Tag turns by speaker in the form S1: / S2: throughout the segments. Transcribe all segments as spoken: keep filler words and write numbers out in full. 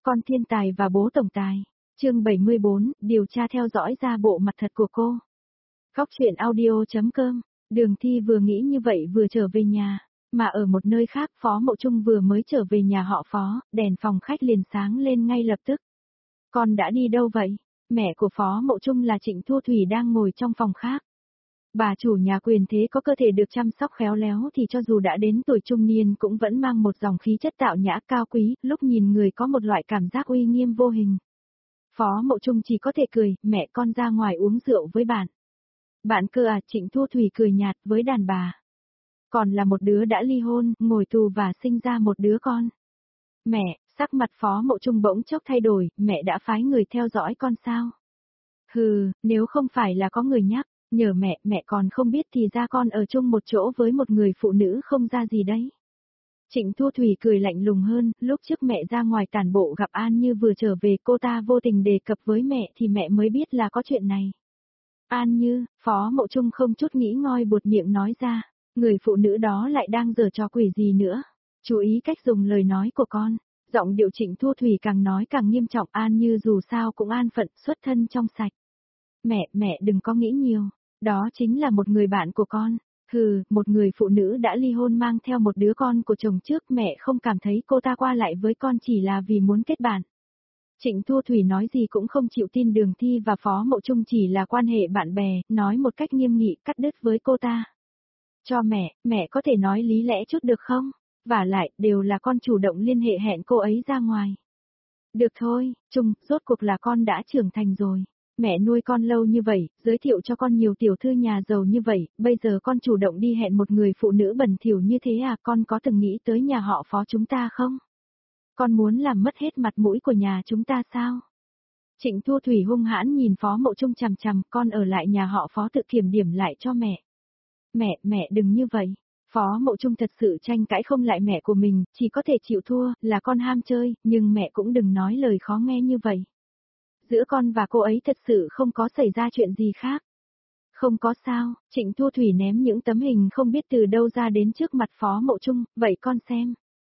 S1: Con thiên tài và bố tổng tài. Chương bảy mươi bốn, điều tra theo dõi ra bộ mặt thật của cô. Góc truyện audio chấm com. Đường Thi vừa nghĩ như vậy vừa trở về nhà, mà ở một nơi khác Phó Mộ Trung vừa mới trở về nhà họ Phó, đèn phòng khách liền sáng lên ngay lập tức. Con đã đi đâu vậy? Mẹ của Phó Mộ Trung là Trịnh Thu Thủy đang ngồi trong phòng khác. Bà chủ nhà quyền thế có cơ thể được chăm sóc khéo léo thì cho dù đã đến tuổi trung niên cũng vẫn mang một dòng khí chất tạo nhã cao quý, lúc nhìn người có một loại cảm giác uy nghiêm vô hình. Phó Mộ Trung chỉ có thể cười, mẹ con ra ngoài uống rượu với bạn. Bạn cơ à? Trịnh Thu Thủy cười nhạt với đàn bà. Còn là một đứa đã ly hôn, ngồi tù và sinh ra một đứa con. Mẹ, sắc mặt Phó Mộ Trung bỗng chốc thay đổi, mẹ đã phái người theo dõi con sao? Hừ, nếu không phải là có người nhắc, nhờ mẹ, mẹ còn không biết thì ra con ở chung một chỗ với một người phụ nữ không ra gì đấy. Trịnh Thu Thủy cười lạnh lùng hơn, lúc trước mẹ ra ngoài tản bộ gặp An Như vừa trở về cô ta vô tình đề cập với mẹ thì mẹ mới biết là có chuyện này. An Như, Phó Mộ Trung không chút nghĩ ngợi buột miệng nói ra, người phụ nữ đó lại đang giở trò quỷ gì nữa. Chú ý cách dùng lời nói của con. Giọng điệu Trịnh Thu Thủy càng nói càng nghiêm trọng. An Như dù sao cũng an phận, xuất thân trong sạch. Mẹ, mẹ đừng có nghĩ nhiều, đó chính là một người bạn của con. Hừ, một người phụ nữ đã ly hôn mang theo một đứa con của chồng trước, mẹ không cảm thấy cô ta qua lại với con chỉ là vì muốn kết bạn. Trịnh Thu Thủy nói gì cũng không chịu tin Đường Thi và Phó Mộ Trung chỉ là quan hệ bạn bè, nói một cách nghiêm nghị cắt đứt với cô ta. Cho mẹ, mẹ có thể nói lý lẽ chút được không? Vả lại, đều là con chủ động liên hệ hẹn cô ấy ra ngoài. Được thôi, Trung, rốt cuộc là con đã trưởng thành rồi. Mẹ nuôi con lâu như vậy, giới thiệu cho con nhiều tiểu thư nhà giàu như vậy, bây giờ con chủ động đi hẹn một người phụ nữ bẩn thỉu như thế à? Con có từng nghĩ tới nhà họ Phó chúng ta không? Con muốn làm mất hết mặt mũi của nhà chúng ta sao? Trịnh Thu Thủy hung hãn nhìn Phó Mộ Trung chằm chằm, con ở lại nhà họ Phó tự kiểm điểm lại cho mẹ. Mẹ, mẹ đừng như vậy. Phó Mộ Trung thật sự tranh cãi không lại mẹ của mình, chỉ có thể chịu thua, là con ham chơi, nhưng mẹ cũng đừng nói lời khó nghe như vậy. Giữa con và cô ấy thật sự không có xảy ra chuyện gì khác. Không có sao, Trịnh Thu Thủy ném những tấm hình không biết từ đâu ra đến trước mặt Phó Mộ Trung, vậy con xem.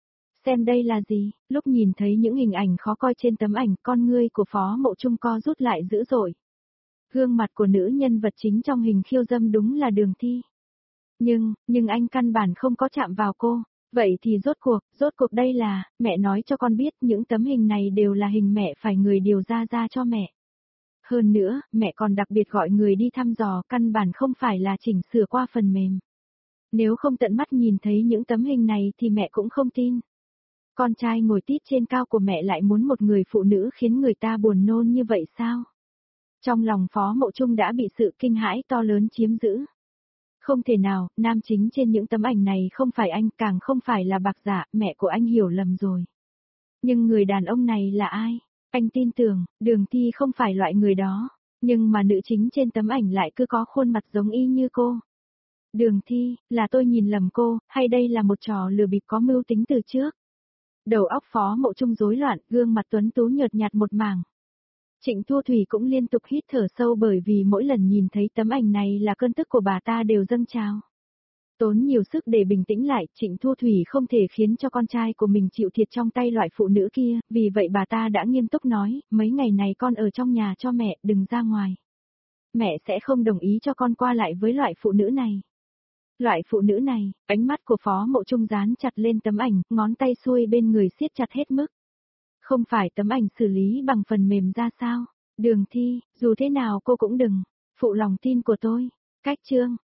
S1: Xem đây là gì? Lúc nhìn thấy những hình ảnh khó coi trên tấm ảnh, con ngươi của Phó Mộ Trung co rút lại dữ dội. Gương mặt của nữ nhân vật chính trong hình khiêu dâm đúng là Đường Thi. Nhưng, nhưng anh căn bản không có chạm vào cô. Vậy thì rốt cuộc, rốt cuộc đây là, mẹ nói cho con biết những tấm hình này đều là hình mẹ phải người điều ra ra cho mẹ. Hơn nữa, mẹ còn đặc biệt gọi người đi thăm dò, căn bản không phải là chỉnh sửa qua phần mềm. Nếu không tận mắt nhìn thấy những tấm hình này thì mẹ cũng không tin. Con trai ngồi tít trên cao của mẹ lại muốn một người phụ nữ khiến người ta buồn nôn như vậy sao? Trong lòng Phó Mộ Trung đã bị sự kinh hãi to lớn chiếm giữ. Không thể nào, nam chính trên những tấm ảnh này không phải anh, càng không phải là Bạc Dạ, mẹ của anh hiểu lầm rồi. Nhưng người đàn ông này là ai? Anh tin tưởng, Đường Thi không phải loại người đó, nhưng mà nữ chính trên tấm ảnh lại cứ có khuôn mặt giống y như cô. Đường Thi, là tôi nhìn lầm cô, hay đây là một trò lừa bịp có mưu tính từ trước? Đầu óc Phó Mộ Trung rối loạn, gương mặt tuấn tú nhợt nhạt một mảng. Trịnh Thu Thủy cũng liên tục hít thở sâu bởi vì mỗi lần nhìn thấy tấm ảnh này là cơn tức của bà ta đều dâng trào. Tốn nhiều sức để bình tĩnh lại, Trịnh Thu Thủy không thể khiến cho con trai của mình chịu thiệt trong tay loại phụ nữ kia, vì vậy bà ta đã nghiêm túc nói, mấy ngày này con ở trong nhà cho mẹ, đừng ra ngoài. Mẹ sẽ không đồng ý cho con qua lại với loại phụ nữ này. Loại phụ nữ này, ánh mắt của Phó Mộ Trung dán chặt lên tấm ảnh, ngón tay xuôi bên người siết chặt hết mức. Không phải tấm ảnh xử lý bằng phần mềm ra sao? Đường Thi, dù thế nào cô cũng đừng phụ lòng tin của tôi. Cách chương